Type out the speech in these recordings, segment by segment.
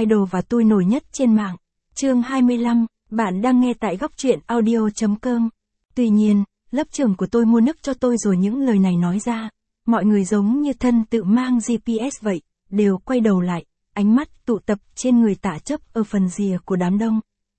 idol và tôi nổi nhất trên mạng. Chương 25, bạn đang nghe tại góc truyện audio.com. Tuy nhiên, lớp trưởng của tôi mua nước cho tôi rồi những lời này nói ra. Mọi người giống như thân tự mang GPS vậy, đều quay đầu lại, ánh mắt tụ tập trên người Tạ Chấp ở phần rìa của đám đông.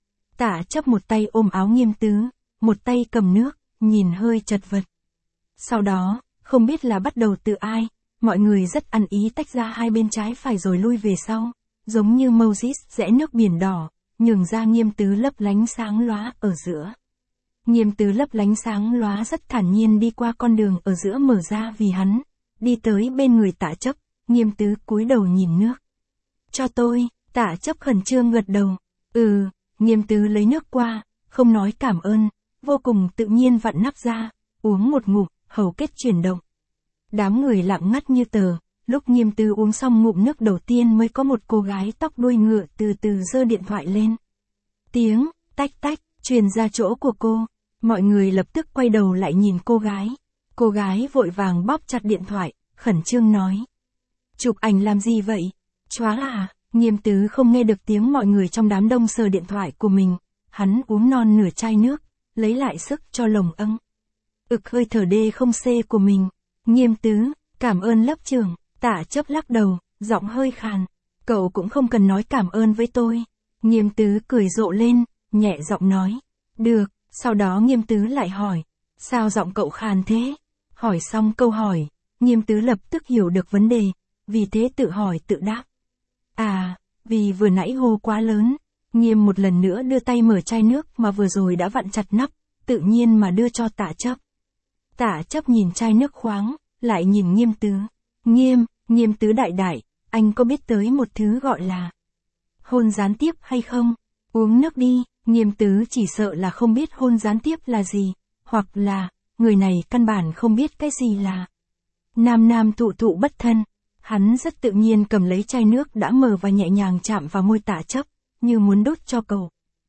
Tạ Chấp một tay ôm áo Nghiêm Tứ, một tay cầm nước, nhìn hơi chật vật. Sau đó, không biết là bắt đầu từ ai, mọi người rất ăn ý tách ra hai bên trái phải rồi lui về sau, giống như Moses rẽ nước biển đỏ, nhường ra Nghiêm Tứ lấp lánh sáng lóa ở giữa. Nghiêm Tứ lấp lánh sáng lóa rất thản nhiên đi qua con đường ở giữa mở ra vì hắn, đi tới bên người Tạ Chấp, Nghiêm Tứ cúi đầu nhìn nước. Cho tôi, Tạ Chấp khẩn trương gật đầu. Nghiêm Tứ lấy nước qua, không nói cảm ơn, vô cùng tự nhiên vặn nắp ra, uống một ngụm, hầu kết chuyển động. Đám người lặng ngắt như tờ, lúc Nghiêm Tứ uống xong ngụm nước đầu tiên mới có một cô gái tóc đuôi ngựa từ từ giơ điện thoại lên. Tiếng, tách tách, truyền ra chỗ của cô, mọi người lập tức quay đầu lại nhìn cô gái. Cô gái vội vàng bóp chặt điện thoại, khẩn trương nói. Chụp ảnh làm gì vậy? Choáng à? Nghiêm Tứ không nghe được tiếng mọi người trong đám đông sờ điện thoại của mình, hắn uống non nửa chai nước, lấy lại sức cho lồng âng. Hơi thở đê không xê của mình. Nghiêm Tứ, cảm ơn lớp trưởng. Tạ Chấp lắc đầu, giọng hơi khàn. Cậu cũng không cần nói cảm ơn với tôi. Nghiêm Tứ cười rộ lên, nhẹ giọng nói. Được, sau đó Nghiêm Tứ lại hỏi. Sao giọng cậu khàn thế? Hỏi xong câu hỏi, Nghiêm Tứ lập tức hiểu được vấn đề, vì thế tự hỏi tự đáp. À, vì vừa nãy hô quá lớn. Nghiêm một lần nữa đưa tay mở chai nước mà vừa rồi đã vặn chặt nắp, tự nhiên mà đưa cho Tạ Chấp. Tạ Chấp nhìn chai nước khoáng, lại nhìn Nghiêm Tứ. Nghiêm Tứ đại đại, anh có biết tới một thứ gọi là hôn gián tiếp hay không? Uống nước đi. Nghiêm Tứ chỉ sợ là không biết hôn gián tiếp là gì, hoặc là, người này căn bản không biết cái gì là nam nam thụ thụ bất thân. Hắn rất tự nhiên cầm lấy chai nước đã mở và nhẹ nhàng chạm vào môi Tạ Chấp, như muốn đút cho cậu.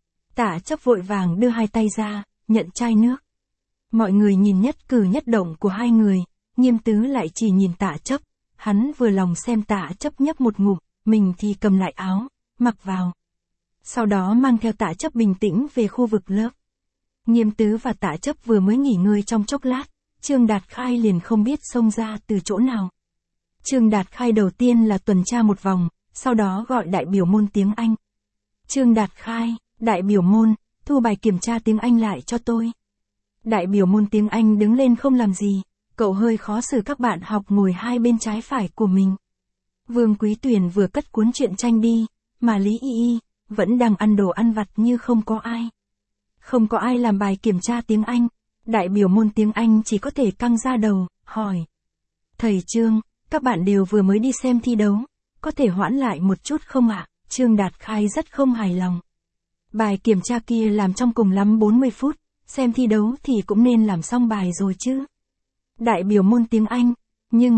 Tạ Chấp vội vàng đưa hai tay ra, nhận chai nước. Mọi người nhìn nhất cử nhất động của hai người, Nghiêm Tứ lại chỉ nhìn Tạ Chấp, hắn vừa lòng xem Tạ Chấp nhấp một ngụm, mình thì cầm lại áo, mặc vào. Sau đó mang theo Tạ Chấp bình tĩnh về khu vực lớp. Nghiêm Tứ và Tạ Chấp vừa mới nghỉ ngơi trong chốc lát, Trương Đạt Khai liền không biết xông ra từ chỗ nào. Trương Đạt Khai đầu tiên là tuần tra một vòng, sau đó gọi đại biểu môn tiếng Anh. Trương Đạt Khai, đại biểu môn, thu bài kiểm tra tiếng Anh lại cho tôi. Đại biểu môn tiếng Anh đứng lên không làm gì, cậu hơi khó xử các bạn học ngồi hai bên trái phải của mình. Vương Quý Tuyền vừa cất cuốn truyện tranh đi, mà Lý Y Y vẫn đang ăn đồ ăn vặt như không có ai. Không có ai làm bài kiểm tra tiếng Anh, đại biểu môn tiếng Anh chỉ có thể căng ra đầu, hỏi. Thầy Trương, các bạn đều vừa mới đi xem thi đấu, có thể hoãn lại một chút không ạ? Trương Đạt Khai rất không hài lòng. Bài kiểm tra kia làm trong cùng lắm 40 phút, xem thi đấu thì cũng nên làm xong bài rồi chứ. Đại biểu môn tiếng Anh, nhưng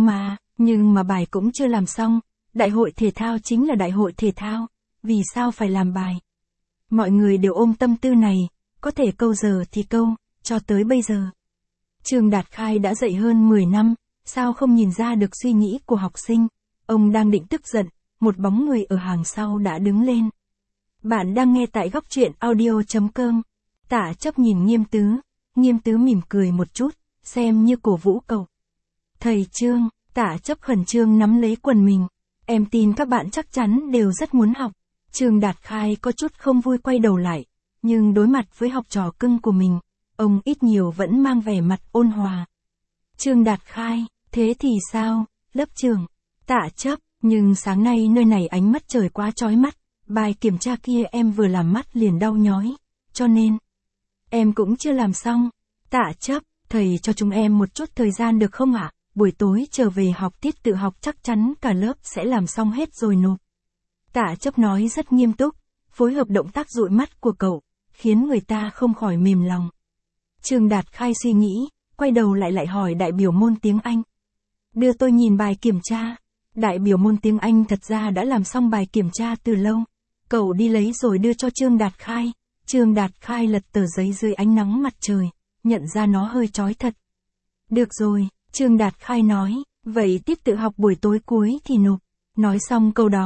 mà bài cũng chưa làm xong, đại hội thể thao chính là đại hội thể thao, vì sao phải làm bài? Mọi người đều ôm tâm tư này, có thể câu giờ thì câu, cho tới bây giờ. Trương Đạt Khai đã dạy hơn 10 năm, sao không nhìn ra được suy nghĩ của học sinh? Ông đang định tức giận, một bóng người ở hàng sau đã đứng lên. Bạn đang nghe tại góc truyện audio.com. Tạ Chấp nhìn Nghiêm Tứ mỉm cười một chút, xem như cổ vũ cậu. Thầy Trương, Tạ Chấp khẩn trương nắm lấy quần mình. Em tin các bạn chắc chắn đều rất muốn học. Trương Đạt Khai có chút không vui quay đầu lại, nhưng đối mặt với học trò cưng của mình, ông ít nhiều vẫn mang vẻ mặt ôn hòa. Trương Đạt Khai, thế thì sao, lớp trưởng? Tạ Chấp, nhưng sáng nay nơi này ánh mắt trời quá chói mắt, bài kiểm tra kia em vừa làm mắt liền đau nhói, cho nên em cũng chưa làm xong. Tạ Chấp, thầy cho chúng em một chút thời gian được không ạ? Buổi tối trở về học tiết tự học chắc chắn cả lớp sẽ làm xong hết rồi nộp. Tạ Chấp nói rất nghiêm túc, phối hợp động tác dụi mắt của cậu, khiến người ta không khỏi mềm lòng. Trương Đạt Khai suy nghĩ, quay đầu lại hỏi đại biểu môn tiếng Anh. Đưa tôi nhìn bài kiểm tra. Đại biểu môn tiếng Anh thật ra đã làm xong bài kiểm tra từ lâu. Cậu đi lấy rồi đưa cho Trương Đạt Khai. Trương Đạt Khai lật tờ giấy dưới ánh nắng mặt trời, nhận ra nó hơi chói thật. Được rồi, Trương Đạt Khai nói, vậy tiết tự học buổi tối cuối thì nộp. Nói xong câu đó,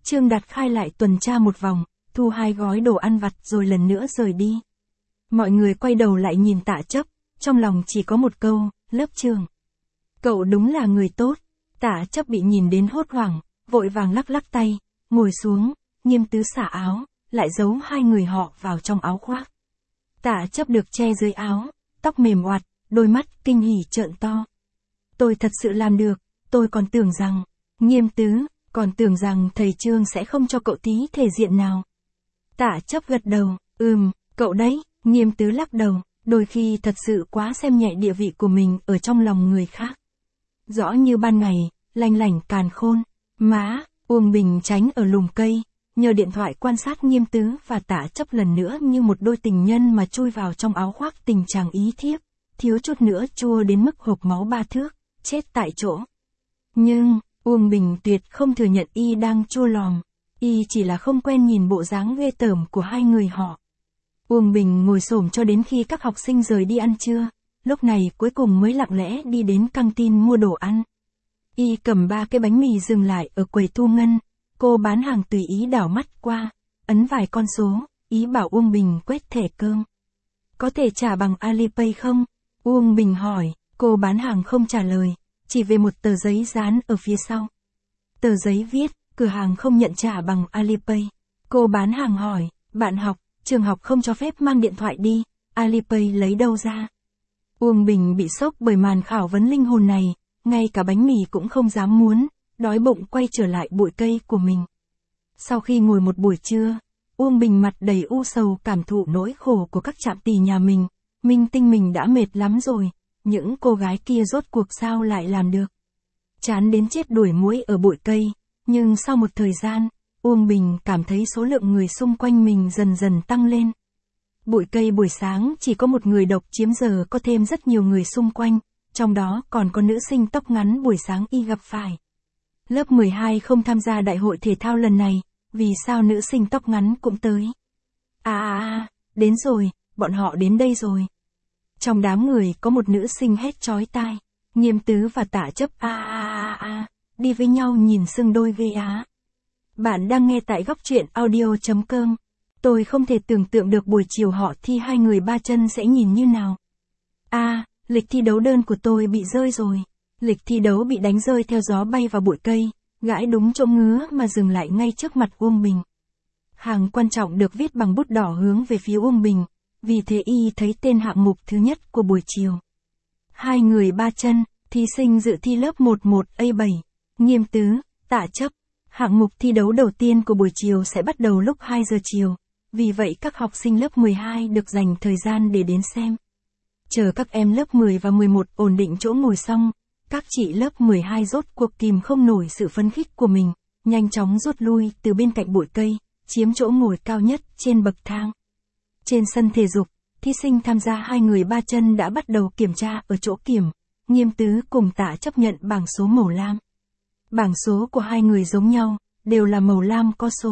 Trương Đạt Khai lại tuần tra một vòng, thu 2 gói đồ ăn vặt rồi lần nữa rời đi. Mọi người quay đầu lại nhìn Tạ Chấp, trong lòng chỉ có một câu, lớp trưởng. Cậu đúng là người tốt. Tạ Chấp bị nhìn đến hốt hoảng, vội vàng lắc lắc tay, ngồi xuống, Nghiêm Tứ xả áo, lại giấu 2 người họ vào trong áo khoác. Tạ Chấp được che dưới áo, tóc mềm oặt, đôi mắt kinh hỉ trợn to. Tôi thật sự làm được, tôi còn tưởng rằng, Nghiêm Tứ, còn tưởng rằng thầy Trương sẽ không cho cậu tí thể diện nào. Tạ Chấp gật đầu, cậu đấy, Nghiêm Tứ lắc đầu, đôi khi thật sự quá xem nhẹ địa vị của mình ở trong lòng người khác. Rõ như ban ngày, lanh lảnh càn khôn, má, Uông Bình tránh ở lùm cây, nhờ điện thoại quan sát Nghiêm Tứ và Tạ Chấp lần nữa như một đôi tình nhân mà chui vào trong áo khoác tình chàng ý thiếp, thiếu chút nữa chua đến mức hộc máu 3 thước, chết tại chỗ. Nhưng, Uông Bình tuyệt không thừa nhận y đang chua lòm, y chỉ là không quen nhìn bộ dáng ghê tởm của 2 người họ. Uông Bình ngồi xổm cho đến khi các học sinh rời đi ăn trưa, lúc này cuối cùng mới lặng lẽ đi đến căng tin mua đồ ăn. Y cầm 3 cái bánh mì dừng lại ở quầy thu ngân, cô bán hàng tùy ý đảo mắt qua, ấn vài con số, ý bảo Uông Bình quét thẻ cơm. Có thể trả bằng Alipay không? Uông Bình hỏi, cô bán hàng không trả lời, chỉ về một tờ giấy dán ở phía sau. Tờ giấy viết, cửa hàng không nhận trả bằng Alipay. Cô bán hàng hỏi, bạn học, trường học không cho phép mang điện thoại đi, Alipay lấy đâu ra? Uông Bình bị sốc bởi màn khảo vấn linh hồn này, ngay cả bánh mì cũng không dám muốn, đói bụng quay trở lại bụi cây của mình. Sau khi ngồi một buổi trưa, Uông Bình mặt đầy u sầu cảm thụ nỗi khổ của các trạm tỳ nhà mình, minh tinh mình đã mệt lắm rồi, những cô gái kia rốt cuộc sao lại làm được. Chán đến chết đuổi muỗi ở bụi cây, nhưng sau một thời gian, Uông Bình cảm thấy số lượng người xung quanh mình dần dần tăng lên. Bụi cây buổi sáng chỉ có một người độc chiếm, giờ có thêm rất nhiều người xung quanh, trong đó còn có nữ sinh tóc ngắn buổi sáng y gặp phải. Lớp 12 không tham gia đại hội thể thao lần này, vì sao nữ sinh tóc ngắn cũng tới? Đến rồi, bọn họ đến đây rồi. Trong đám người có một nữ sinh hét chói tai, Nghiêm Tứ và Tạ Chấp đi với nhau nhìn xưng đôi ghê á. Bạn đang nghe tại góc truyện audio.com. Tôi không thể tưởng tượng được buổi chiều họ thi 2 người 3 chân sẽ nhìn như nào. Lịch thi đấu đơn của tôi bị rơi rồi. Lịch thi đấu bị đánh rơi theo gió bay vào bụi cây, gãi đúng chỗ ngứa mà dừng lại ngay trước mặt Uông Bình. Hàng quan trọng được viết bằng bút đỏ hướng về phía Uông Bình, vì thế y thấy tên hạng mục thứ nhất của buổi chiều. 2 người 3 chân, thí sinh dự thi lớp 11A7, Nghiêm Tứ, Tạ Chấp. Hạng mục thi đấu đầu tiên của buổi chiều sẽ bắt đầu lúc 2 giờ chiều, vì vậy các học sinh lớp 12 được dành thời gian để đến xem. Chờ các em lớp 10 và 11 ổn định chỗ ngồi xong, các chị lớp 12 rốt cuộc kìm không nổi sự phấn khích của mình, nhanh chóng rút lui từ bên cạnh bụi cây, chiếm chỗ ngồi cao nhất trên bậc thang. Trên sân thể dục, thí sinh tham gia 2 người 3 chân đã bắt đầu kiểm tra ở chỗ kiểm, Nghiêm Tứ cùng Tạ Chấp nhận bảng số màu lam. Bảng số của 2 người giống nhau, đều là màu lam có số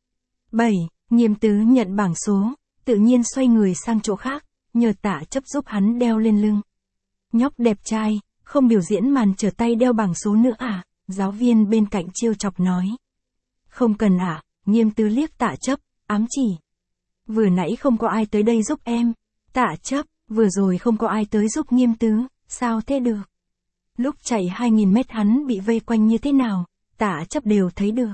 7, Nghiêm Tứ nhận bảng số, tự nhiên xoay người sang chỗ khác, nhờ Tạ Chấp giúp hắn đeo lên lưng. Nhóc đẹp trai, không biểu diễn màn trở tay đeo bảng số nữa à? Giáo viên bên cạnh trêu chọc nói. Không cần à? Nghiêm Tứ liếc Tạ Chấp, ám chỉ. Vừa nãy không có ai tới đây giúp em. Tạ Chấp, vừa rồi không có ai tới giúp Nghiêm Tứ, sao thế được? Lúc chạy 2000 mét hắn bị vây quanh như thế nào, Tạ Chấp đều thấy được.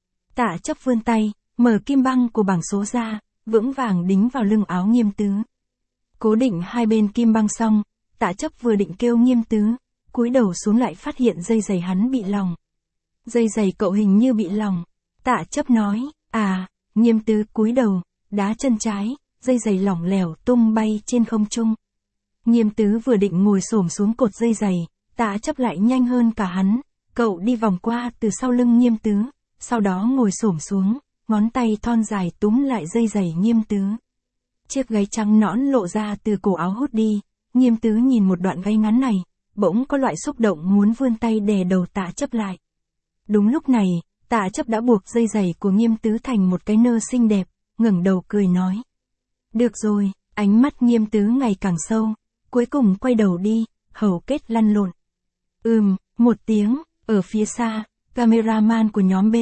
Tạ Chấp vươn tay, mở kim băng của bảng số ra, vững vàng đính vào lưng áo Nghiêm Tứ. Cố định hai bên kim băng xong, Tạ Chấp vừa định kêu Nghiêm Tứ, cúi đầu xuống lại phát hiện dây giày hắn bị lỏng. Dây giày cậu hình như bị lỏng. Tạ Chấp nói, Nghiêm Tứ cúi đầu, đá chân trái, dây giày lỏng lẻo tung bay trên không trung. Nghiêm Tứ vừa định ngồi xổm xuống cột dây giày, Tạ Chấp lại nhanh hơn cả hắn, cậu đi vòng qua từ sau lưng Nghiêm Tứ, sau đó ngồi xổm xuống, ngón tay thon dài túm lại dây giày Nghiêm Tứ. Chiếc gáy trắng nõn lộ ra từ cổ áo hút đi, Nghiêm Tứ nhìn một đoạn gáy ngắn này, bỗng có loại xúc động muốn vươn tay đè đầu Tạ Chấp lại. Đúng lúc này, Tạ Chấp đã buộc dây giày của Nghiêm Tứ thành một cái nơ xinh đẹp, ngẩng đầu cười nói. Được rồi, ánh mắt Nghiêm Tứ ngày càng sâu, cuối cùng quay đầu đi, hầu kết lăn lộn. Một tiếng, ở phía xa, cameraman của nhóm B,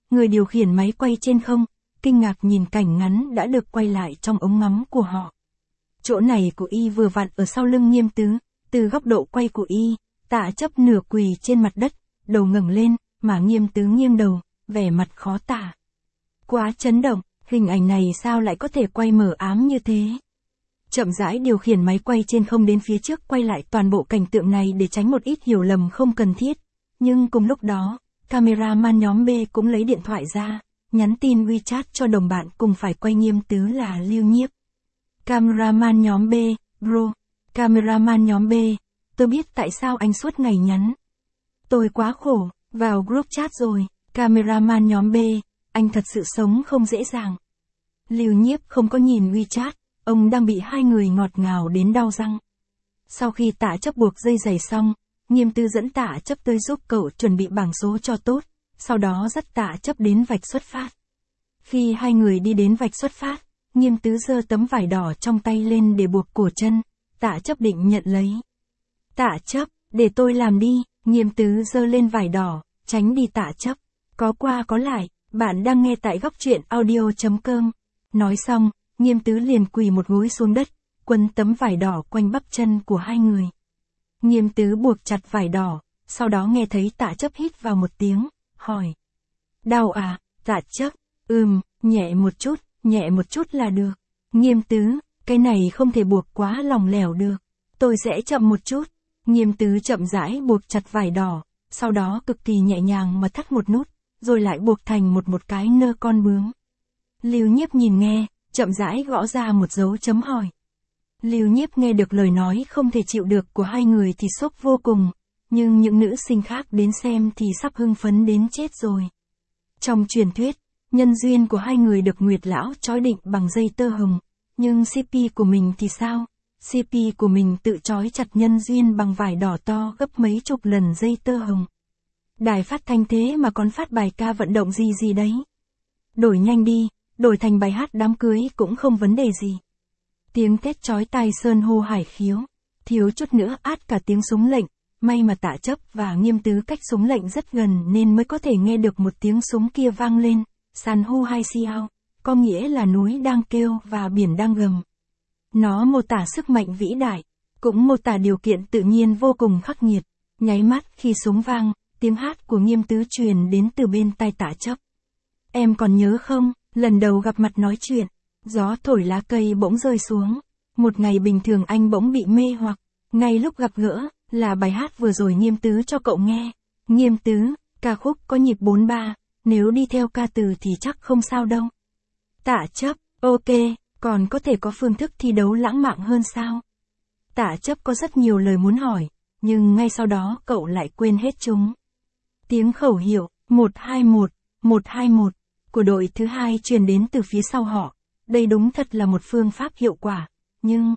Người điều khiển máy quay trên không, kinh ngạc nhìn cảnh ngắn đã được quay lại trong ống ngắm của họ. Chỗ này của y vừa vặn ở sau lưng Nghiêm Tứ, từ góc độ quay của y, Tạ Chấp nửa quỳ trên mặt đất, đầu ngẩng lên, mà Nghiêm Tứ nghiêng đầu, vẻ mặt khó tả. Quá chấn động, hình ảnh này sao lại có thể quay mờ ám như thế? Chậm rãi điều khiển máy quay trên không đến phía trước quay lại toàn bộ cảnh tượng này để tránh một ít hiểu lầm không cần thiết. Nhưng cùng lúc đó, cameraman nhóm B cũng lấy điện thoại ra, nhắn tin WeChat cho đồng bạn cùng phải quay Nghiêm Tứ là Lưu Nhiếp. Cameraman nhóm B, bro. Cameraman nhóm B, tôi biết tại sao anh suốt ngày nhắn. Tôi quá khổ, vào group chat rồi. Cameraman nhóm B, anh thật sự sống không dễ dàng. Lưu Nhiếp không có nhìn WeChat, ông đang bị hai người ngọt ngào đến đau răng. Sau khi Tạ Chấp buộc dây giày xong, Nghiêm Tứ dẫn Tạ Chấp tới giúp cậu chuẩn bị bảng số cho tốt, sau đó dắt Tạ Chấp đến vạch xuất phát. Khi hai người đi đến vạch xuất phát, Nghiêm Tứ giơ tấm vải đỏ trong tay lên để buộc cổ chân, Tạ Chấp định nhận lấy. Tạ Chấp, để tôi làm đi, Nghiêm Tứ giơ lên vải đỏ, tránh đi Tạ Chấp. Có qua có lại, bạn đang nghe tại góc truyện audio.com. Nói xong, Nghiêm Tứ liền quỳ một gối xuống đất, quấn tấm vải đỏ quanh bắp chân của hai người. Nghiêm Tứ buộc chặt vải đỏ, sau đó nghe thấy Tạ Chấp hít vào một tiếng, hỏi. Đau à, Tạ Chấp, nhẹ một chút là được. Nghiêm Tứ, cái này không thể buộc quá lỏng lẻo được, tôi sẽ chậm một chút. Nghiêm Tứ chậm rãi buộc chặt vải đỏ, sau đó cực kỳ nhẹ nhàng mà thắt một nút, rồi lại buộc thành một cái nơ con bướm. Lưu Nhiếp nhìn nghe, chậm rãi gõ ra một dấu chấm hỏi. Lưu Nhiếp nghe được lời nói không thể chịu được của hai người thì sốc vô cùng, nhưng những nữ sinh khác đến xem thì sắp hưng phấn đến chết rồi. Trong truyền thuyết, nhân duyên của hai người được Nguyệt Lão trói định bằng dây tơ hồng, nhưng CP của mình thì sao? CP của mình tự trói chặt nhân duyên bằng vải đỏ to gấp mấy chục lần dây tơ hồng. Đài phát thanh thế mà còn phát bài ca vận động gì đấy. Đổi nhanh đi, đổi thành bài hát đám cưới cũng không vấn đề gì. Tiếng thét chói tai sơn hô hải khiếu, thiếu chút nữa át cả tiếng súng lệnh, may mà Tạ Chấp và Nghiêm Tứ cách súng lệnh rất gần nên mới có thể nghe được một tiếng súng kia vang lên, san hô hai siao, có nghĩa là núi đang kêu và biển đang gầm. Nó mô tả sức mạnh vĩ đại, cũng mô tả điều kiện tự nhiên vô cùng khắc nghiệt. Nháy mắt khi súng vang, tiếng hát của Nghiêm Tứ truyền đến từ bên tai Tạ Chấp. Em còn nhớ không, lần đầu gặp mặt nói chuyện, gió thổi lá cây bỗng rơi xuống. Một ngày bình thường anh bỗng bị mê hoặc, ngay lúc gặp gỡ, là bài hát vừa rồi Nghiêm Tứ cho cậu nghe. Nghiêm Tứ, ca khúc có nhịp 4/3, nếu đi theo ca từ thì chắc không sao đâu. Tạ Chấp, ok, còn có thể có phương thức thi đấu lãng mạn hơn sao? Tạ Chấp có rất nhiều lời muốn hỏi, nhưng ngay sau đó cậu lại quên hết chúng. Tiếng khẩu hiệu, 121, 121, của đội thứ hai truyền đến từ phía sau họ. Đây đúng thật là một phương pháp hiệu quả, nhưng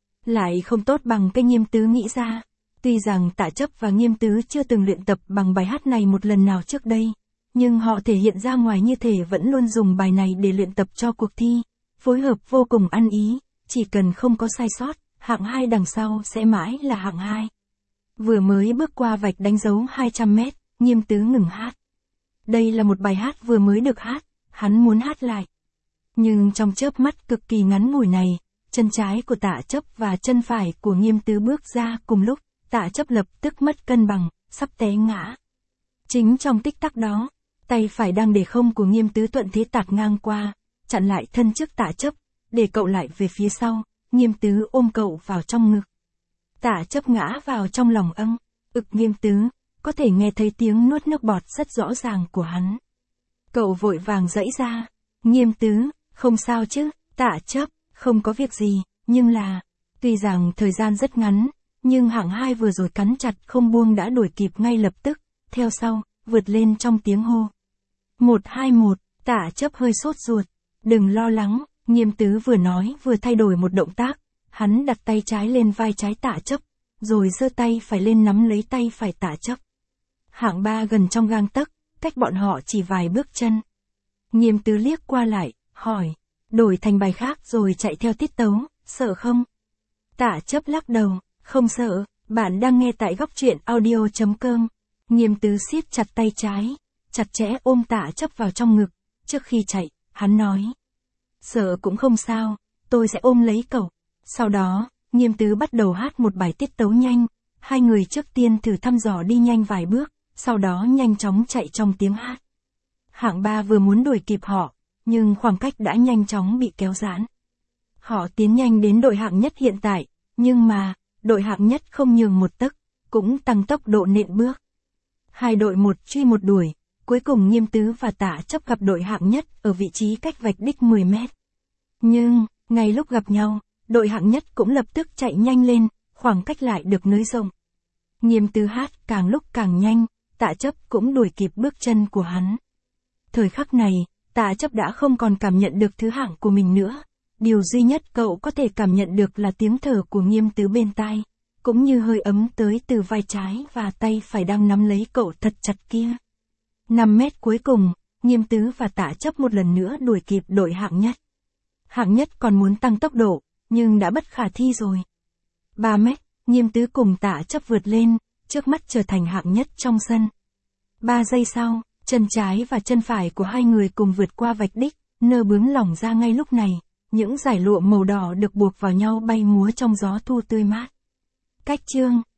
lại không tốt bằng cái Nghiêm Tứ nghĩ ra. Tuy rằng Tạ Chấp và Nghiêm Tứ chưa từng luyện tập bằng bài hát này một lần nào trước đây, nhưng họ thể hiện ra ngoài như thể vẫn luôn dùng bài này để luyện tập cho cuộc thi. Phối hợp vô cùng ăn ý, chỉ cần không có sai sót, hạng 2 đằng sau sẽ mãi là hạng 2. Vừa mới bước qua vạch đánh dấu 200 mét, Nghiêm Tứ ngừng hát. Đây là một bài hát vừa mới được hát, hắn muốn hát lại. Nhưng trong chớp mắt cực kỳ ngắn ngủi này, chân trái của Tạ Chấp và chân phải của Nghiêm Tứ bước ra cùng lúc, Tạ Chấp lập tức mất cân bằng, sắp té ngã. Chính trong tích tắc đó, tay phải đang để không của Nghiêm Tứ thuận thế tạt ngang qua, chặn lại thân trước Tạ Chấp, để cậu lại về phía sau. Nghiêm Tứ ôm cậu vào trong ngực. Tạ Chấp ngã vào trong lòng Nghiêm Tứ, có thể nghe thấy tiếng nuốt nước bọt rất rõ ràng của hắn. Cậu vội vàng giãy ra. Nghiêm Tứ, không sao chứ? Tạ Chấp, không có việc gì, nhưng là, tuy rằng thời gian rất ngắn, nhưng hạng 2 vừa rồi cắn chặt không buông đã đuổi kịp ngay lập tức, theo sau, vượt lên trong tiếng hô. 121, Tạ Chấp hơi sốt ruột. Đừng lo lắng, Nghiêm Tứ vừa nói vừa thay đổi một động tác, hắn đặt tay trái lên vai trái Tạ Chấp, rồi giơ tay phải lên nắm lấy tay phải Tạ Chấp. Hạng 3 gần trong gang tấc, cách bọn họ chỉ vài bước chân. Nghiêm Tứ liếc qua lại, hỏi, đổi thành bài khác rồi chạy theo tiết tấu, sợ không? Tạ Chấp lắc đầu, không sợ, bạn đang nghe tại góc truyện audio.com. Nghiêm Tứ siết chặt tay trái, chặt chẽ ôm Tạ Chấp vào trong ngực. Trước khi chạy, hắn nói. Sợ cũng không sao, tôi sẽ ôm lấy cậu. Sau đó, Nghiêm Tứ bắt đầu hát một bài tiết tấu nhanh. Hai người trước tiên thử thăm dò đi nhanh vài bước, sau đó nhanh chóng chạy trong tiếng hát. Hạng 3 vừa muốn đuổi kịp họ, nhưng khoảng cách đã nhanh chóng bị kéo giãn. Họ tiến nhanh đến đội hạng nhất hiện tại, nhưng mà, đội hạng nhất không nhường một tấc, cũng tăng tốc độ nện bước. Hai đội một truy một đuổi, cuối cùng Nghiêm Tứ và Tạ Chấp gặp đội hạng nhất ở vị trí cách vạch đích 10 mét. Nhưng, ngay lúc gặp nhau, đội hạng nhất cũng lập tức chạy nhanh lên, khoảng cách lại được nới rộng. Nghiêm Tứ hát càng lúc càng nhanh, Tạ Chấp cũng đuổi kịp bước chân của hắn. Thời khắc này, Tạ Chấp đã không còn cảm nhận được thứ hạng của mình nữa. Điều duy nhất cậu có thể cảm nhận được là tiếng thở của Nghiêm Tứ bên tai, cũng như hơi ấm tới từ vai trái và tay phải đang nắm lấy cậu thật chặt kia. 5 mét cuối cùng, Nghiêm Tứ và Tạ Chấp một lần nữa đuổi kịp đội hạng nhất. Hạng nhất còn muốn tăng tốc độ, nhưng đã bất khả thi rồi. 3 mét, Nghiêm Tứ cùng Tạ Chấp vượt lên, trước mắt trở thành hạng nhất trong sân. 3 giây sau, chân trái và chân phải của hai người cùng vượt qua vạch đích, nơ bướm lỏng ra ngay lúc này, những dải lụa màu đỏ được buộc vào nhau bay múa trong gió thu tươi mát. Cách chương